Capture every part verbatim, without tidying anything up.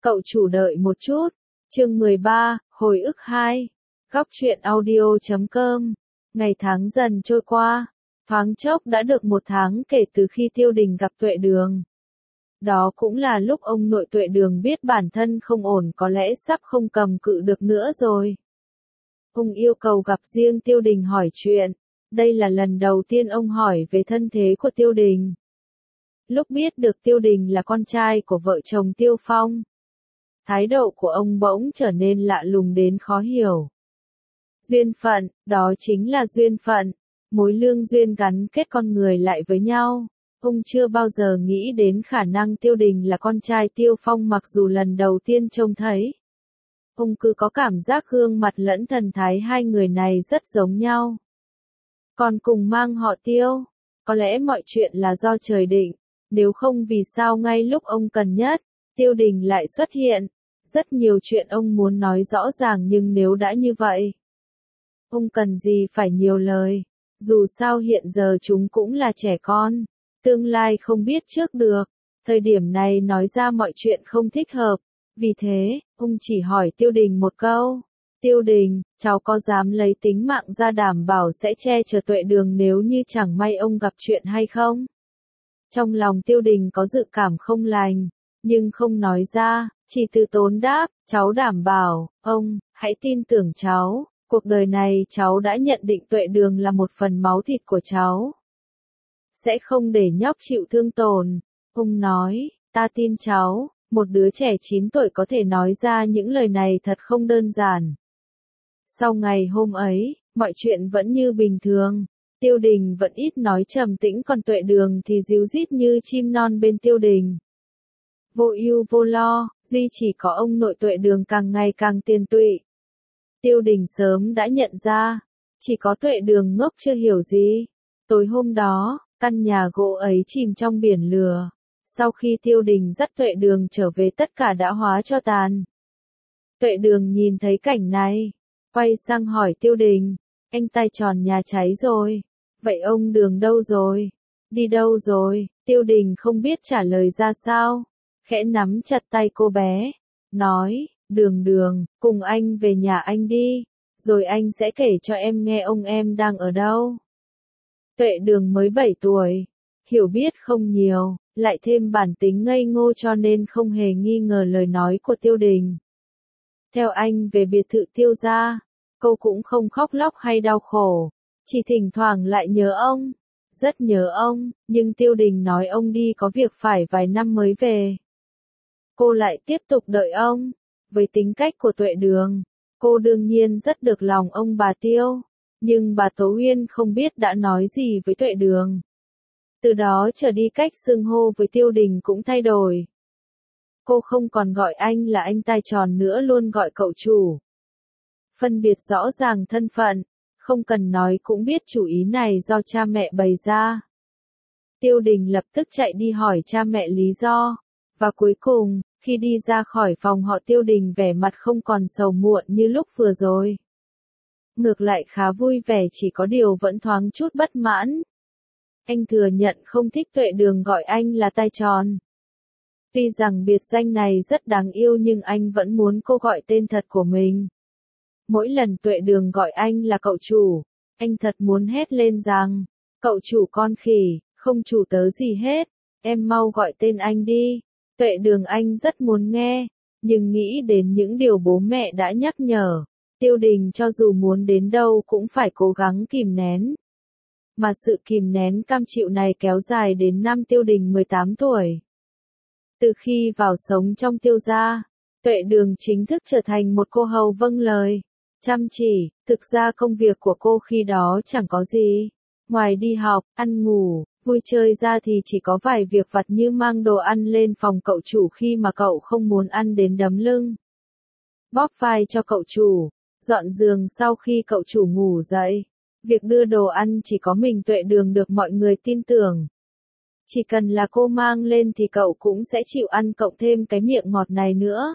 Cậu chủ đợi một chút. Chương mười ba, hồi ức hai. Góc truyện audio chấm com. Ngày tháng dần trôi qua, thoáng chốc đã được một tháng kể từ khi Tiêu Đình gặp Tuệ Đường. Đó cũng là lúc ông nội Tuệ Đường biết bản thân không ổn, có lẽ sắp không cầm cự được nữa rồi. Ông yêu cầu gặp riêng Tiêu Đình hỏi chuyện. Đây là lần đầu tiên ông hỏi về thân thế của Tiêu Đình. Lúc biết được Tiêu Đình là con trai của vợ chồng Tiêu Phong, thái độ của ông bỗng trở nên lạ lùng đến khó hiểu. Duyên phận, đó chính là duyên phận, mối lương duyên gắn kết con người lại với nhau. Ông chưa bao giờ nghĩ đến khả năng Tiêu Đình là con trai Tiêu Phong, mặc dù lần đầu tiên trông thấy. Ông cứ có cảm giác gương mặt lẫn thần thái hai người này rất giống nhau. Còn cùng mang họ Tiêu, có lẽ mọi chuyện là do trời định, nếu không vì sao ngay lúc ông cần nhất, Tiêu Đình lại xuất hiện. Rất nhiều chuyện ông muốn nói rõ ràng, nhưng nếu đã như vậy, ông cần gì phải nhiều lời, dù sao hiện giờ chúng cũng là trẻ con, tương lai không biết trước được, thời điểm này nói ra mọi chuyện không thích hợp, vì thế, ông chỉ hỏi Tiêu Đình một câu, Tiêu Đình, cháu có dám lấy tính mạng ra đảm bảo sẽ che chở Tuệ Đường nếu như chẳng may ông gặp chuyện hay không? Trong lòng Tiêu Đình có dự cảm không lành, nhưng không nói ra, chỉ từ tốn đáp, cháu đảm bảo, ông, hãy tin tưởng cháu, cuộc đời này cháu đã nhận định Tuệ Đường là một phần máu thịt của cháu. Sẽ không để nhóc chịu thương tổn. Ông nói, ta tin cháu, một đứa trẻ chín tuổi có thể nói ra những lời này thật không đơn giản. Sau ngày hôm ấy, mọi chuyện vẫn như bình thường. Tiêu Đình vẫn ít nói trầm tĩnh, còn Tuệ Đường thì ríu rít như chim non bên Tiêu Đình. Vô ưu vô lo, duy chỉ có ông nội Tuệ Đường càng ngày càng tiền tụy. Tiêu Đình sớm đã nhận ra, chỉ có Tuệ Đường ngốc chưa hiểu gì. Tối hôm đó, căn nhà gỗ ấy chìm trong biển lửa. Sau khi Tiêu Đình dắt Tuệ Đường trở về, tất cả đã hóa tro tàn. Tuệ Đường nhìn thấy cảnh này, quay sang hỏi Tiêu Đình, anh tay tròn nhà cháy rồi, vậy ông Đường đâu rồi? Đi đâu rồi? Tiêu Đình không biết trả lời ra sao, khẽ nắm chặt tay cô bé, nói, Đường Đường, cùng anh về nhà anh đi, rồi anh sẽ kể cho em nghe ông em đang ở đâu. Tuệ Đường mới bảy tuổi, hiểu biết không nhiều, lại thêm bản tính ngây ngô cho nên không hề nghi ngờ lời nói của Tiêu Đình. Theo anh về biệt thự Tiêu gia, cô cũng không khóc lóc hay đau khổ, chỉ thỉnh thoảng lại nhớ ông, rất nhớ ông, nhưng Tiêu Đình nói ông đi có việc phải vài năm mới về. Cô lại tiếp tục đợi ông. Với tính cách của Tuệ Đường, cô đương nhiên rất được lòng ông bà Tiêu, nhưng bà Tố Uyên không biết đã nói gì với Tuệ Đường. Từ đó trở đi cách xưng hô với Tiêu Đình cũng thay đổi. Cô không còn gọi anh là anh tai tròn nữa, luôn gọi cậu chủ. Phân biệt rõ ràng thân phận, không cần nói cũng biết chủ ý này do cha mẹ bày ra. Tiêu Đình lập tức chạy đi hỏi cha mẹ lý do, và cuối cùng, khi đi ra khỏi phòng họ, Tiêu Đình vẻ mặt không còn sầu muộn như lúc vừa rồi. Ngược lại khá vui vẻ, chỉ có điều vẫn thoáng chút bất mãn. Anh thừa nhận không thích Tuệ Đường gọi anh là tai tròn. Tuy rằng biệt danh này rất đáng yêu, nhưng anh vẫn muốn cô gọi tên thật của mình. Mỗi lần Tuệ Đường gọi anh là cậu chủ, anh thật muốn hét lên rằng, cậu chủ con khỉ, không chủ tớ gì hết, em mau gọi tên anh đi. Tuệ Đường anh rất muốn nghe, nhưng nghĩ đến những điều bố mẹ đã nhắc nhở, Tiêu Đình cho dù muốn đến đâu cũng phải cố gắng kìm nén. Mà sự kìm nén cam chịu này kéo dài đến năm Tiêu Đình mười tám tuổi. Từ khi vào sống trong Tiêu gia, Tuệ Đường chính thức trở thành một cô hầu vâng lời, chăm chỉ. Thực ra công việc của cô khi đó chẳng có gì, ngoài đi học, ăn ngủ, vui chơi ra thì chỉ có vài việc vặt như mang đồ ăn lên phòng cậu chủ khi mà cậu không muốn ăn đến đấm lưng, bóp vai cho cậu chủ, dọn giường sau khi cậu chủ ngủ dậy. Việc đưa đồ ăn chỉ có mình Tuệ Đường được mọi người tin tưởng. Chỉ cần là cô mang lên thì cậu cũng sẽ chịu ăn, cộng thêm cái miệng ngọt này nữa.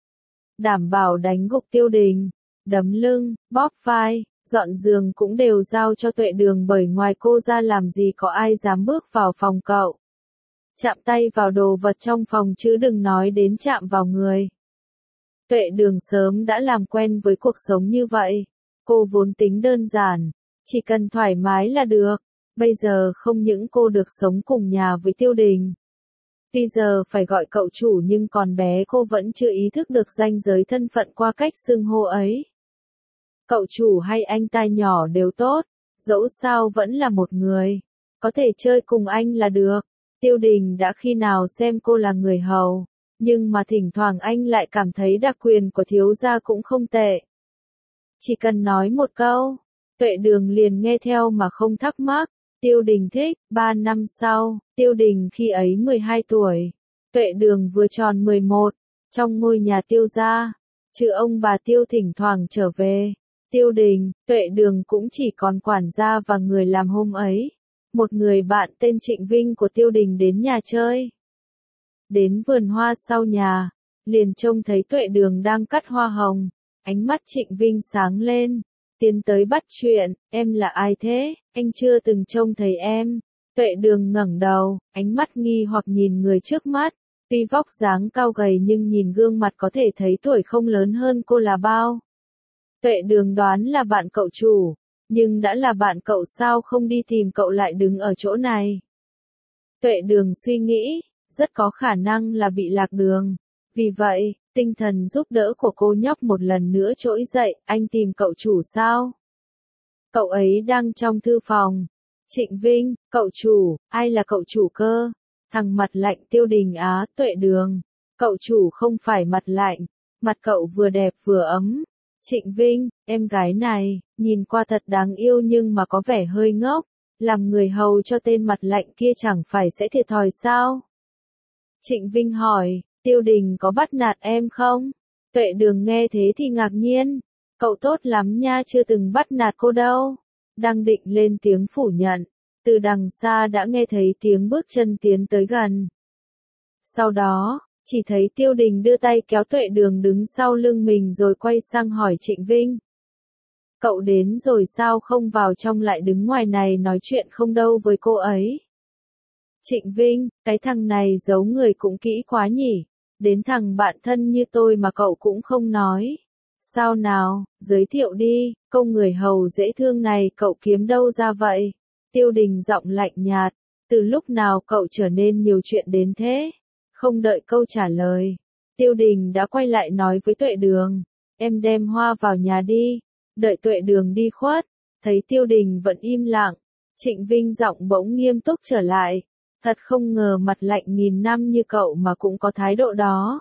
Đảm bảo đánh gục Tiêu Đình, đấm lưng, bóp vai, dọn giường cũng đều giao cho Tuệ Đường, bởi ngoài cô ra làm gì có ai dám bước vào phòng cậu. chạm tay vào đồ vật trong phòng chứ đừng nói đến chạm vào người. Tuệ Đường sớm đã làm quen với cuộc sống như vậy. Cô vốn tính đơn giản, chỉ cần thoải mái là được. Bây giờ không những cô được sống cùng nhà với Tiêu Đình. Tuy giờ phải gọi cậu chủ nhưng còn bé cô vẫn chưa ý thức được ranh giới thân phận qua cách xưng hô ấy. Cậu chủ hay anh tai nhỏ đều tốt, dẫu sao vẫn là một người. Có thể chơi cùng anh là được. Tiêu Đình đã khi nào xem cô là người hầu, nhưng mà thỉnh thoảng anh lại cảm thấy đặc quyền của thiếu gia cũng không tệ. Chỉ cần nói một câu, Tuệ Đường liền nghe theo mà không thắc mắc. Tiêu Đình thích. Ba năm sau, Tiêu Đình khi ấy mười hai tuổi, Tuệ Đường vừa tròn mười một, trong ngôi nhà Tiêu gia, trừ ông bà Tiêu thỉnh thoảng trở về, Tiêu Đình, Tuệ Đường cũng chỉ còn quản gia và người làm hôm ấy. Một người bạn tên Trịnh Vinh của Tiêu Đình đến nhà chơi. Đến vườn hoa sau nhà, liền trông thấy Tuệ Đường đang cắt hoa hồng, ánh mắt Trịnh Vinh sáng lên. Tiến tới bắt chuyện, em là ai thế, anh chưa từng trông thấy em. Tuệ Đường ngẩng đầu, ánh mắt nghi hoặc nhìn người trước mắt. Tuy vóc dáng cao gầy nhưng nhìn gương mặt có thể thấy tuổi không lớn hơn cô là bao. Tuệ Đường đoán là bạn cậu chủ, nhưng đã là bạn cậu sao không đi tìm cậu lại đứng ở chỗ này. Tuệ Đường suy nghĩ, rất có khả năng là bị lạc đường. Vì vậy, tinh thần giúp đỡ của cô nhóc một lần nữa trỗi dậy, anh tìm cậu chủ sao? Cậu ấy đang trong thư phòng. Trịnh Vinh, cậu chủ, ai là cậu chủ cơ? Thằng mặt lạnh Tiêu Đình á, Tuệ Đường. Cậu chủ không phải mặt lạnh, mặt cậu vừa đẹp vừa ấm. Trịnh Vinh, em gái này, nhìn qua thật đáng yêu nhưng mà có vẻ hơi ngốc. Làm người hầu cho tên mặt lạnh kia chẳng phải sẽ thiệt thòi sao? Trịnh Vinh hỏi. Tiêu Đình có bắt nạt em không? Tuệ Đường nghe thế thì ngạc nhiên. Cậu tốt lắm nha, chưa từng bắt nạt cô đâu. Đang định lên tiếng phủ nhận. Từ đằng xa đã nghe thấy tiếng bước chân tiến tới gần. Sau đó, chỉ thấy Tiêu Đình đưa tay kéo Tuệ Đường đứng sau lưng mình rồi quay sang hỏi Trịnh Vinh. Cậu đến rồi sao không vào trong lại đứng ngoài này nói chuyện không đâu với cô ấy? Trịnh Vinh, cái thằng này giấu người cũng kỹ quá nhỉ. Đến thằng bạn thân như tôi mà cậu cũng không nói. Sao nào, giới thiệu đi, câu người hầu dễ thương này cậu kiếm đâu ra vậy? Tiêu Đình giọng lạnh nhạt, từ lúc nào cậu trở nên nhiều chuyện đến thế? Không đợi câu trả lời, Tiêu Đình đã quay lại nói với Tuệ Đường, em đem hoa vào nhà đi. Đợi Tuệ Đường đi khuất, thấy Tiêu Đình vẫn im lặng, Trịnh Vinh giọng bỗng nghiêm túc trở lại. Thật không ngờ mặt lạnh nghìn năm như cậu mà cũng có thái độ đó.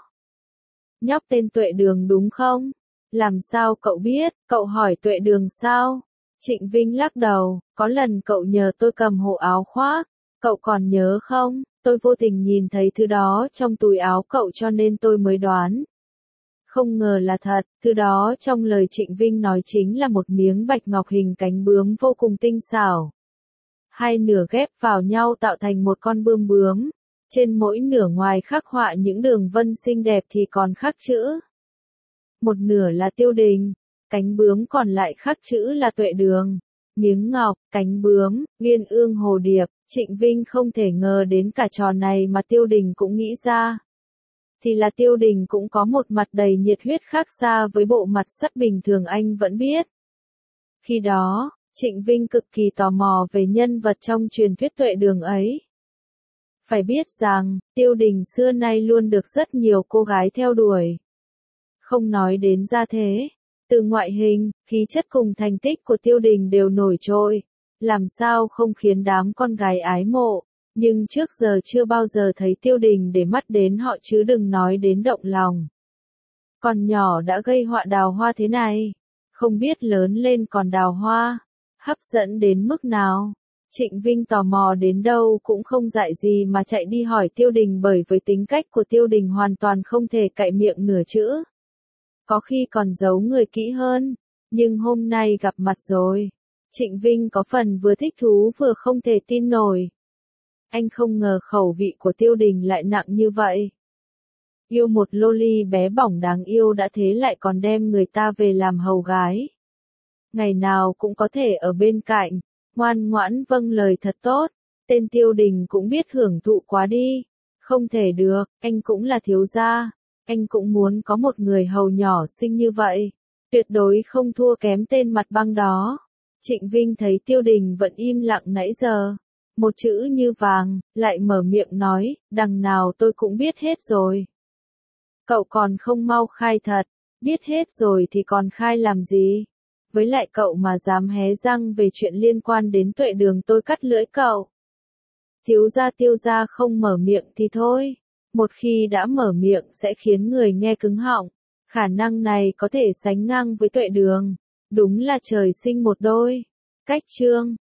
Nhóc tên Tuệ Đường đúng không? Làm sao cậu biết? Cậu hỏi Tuệ Đường sao? Trịnh Vinh lắc đầu, có lần cậu nhờ tôi cầm hộ áo khoác. Cậu còn nhớ không? Tôi vô tình nhìn thấy thứ đó trong túi áo cậu cho nên tôi mới đoán. Không ngờ là thật, thứ đó trong lời Trịnh Vinh nói chính là một miếng bạch ngọc hình cánh bướm vô cùng tinh xảo. Hai nửa ghép vào nhau tạo thành một con bươm bướm. Trên mỗi nửa ngoài khắc họa những đường vân xinh đẹp thì còn khắc chữ. Một nửa là Tiêu Đình, cánh bướm còn lại khắc chữ là Tuệ Đường. Miếng ngọc, cánh bướm, uyên ương hồ điệp, Trịnh Vinh không thể ngờ đến cả trò này mà Tiêu Đình cũng nghĩ ra. Thì là Tiêu Đình cũng có một mặt đầy nhiệt huyết khác xa với bộ mặt sắt bình thường anh vẫn biết. Khi đó, Trịnh Vinh cực kỳ tò mò về nhân vật trong truyền thuyết Tuệ Đường ấy. Phải biết rằng, Tiêu Đình xưa nay luôn được rất nhiều cô gái theo đuổi. Không nói đến gia thế, từ ngoại hình, khí chất cùng thành tích của Tiêu Đình đều nổi trội, làm sao không khiến đám con gái ái mộ, nhưng trước giờ chưa bao giờ thấy Tiêu Đình để mắt đến họ chứ đừng nói đến động lòng. Còn nhỏ đã gây họa đào hoa thế này, không biết lớn lên còn đào hoa, hấp dẫn đến mức nào. Trịnh Vinh tò mò đến đâu cũng không dại gì mà chạy đi hỏi Tiêu Đình bởi với tính cách của Tiêu Đình hoàn toàn không thể cạy miệng nửa chữ. Có khi còn giấu người kỹ hơn, nhưng hôm nay gặp mặt rồi. Trịnh Vinh có phần vừa thích thú vừa không thể tin nổi. Anh không ngờ khẩu vị của Tiêu Đình lại nặng như vậy. Yêu một loli bé bỏng đáng yêu đã thế lại còn đem người ta về làm hầu gái. Ngày nào cũng có thể ở bên cạnh, ngoan ngoãn vâng lời thật tốt, tên Tiêu Đình cũng biết hưởng thụ quá đi. Không thể được, anh cũng là thiếu gia, anh cũng muốn có một người hầu nhỏ xinh như vậy, tuyệt đối không thua kém tên mặt băng đó. Trịnh Vinh thấy Tiêu Đình vẫn im lặng nãy giờ, một chữ như vàng, lại mở miệng nói, đằng nào tôi cũng biết hết rồi. Cậu còn không mau khai thật, biết hết rồi thì còn khai làm gì? Với lại cậu mà dám hé răng về chuyện liên quan đến Tuệ Đường tôi cắt lưỡi cậu. Thiếu gia Tiêu gia không mở miệng thì thôi, một khi đã mở miệng sẽ khiến người nghe cứng họng, khả năng này có thể sánh ngang với Tuệ Đường, đúng là trời sinh một đôi. Cách chương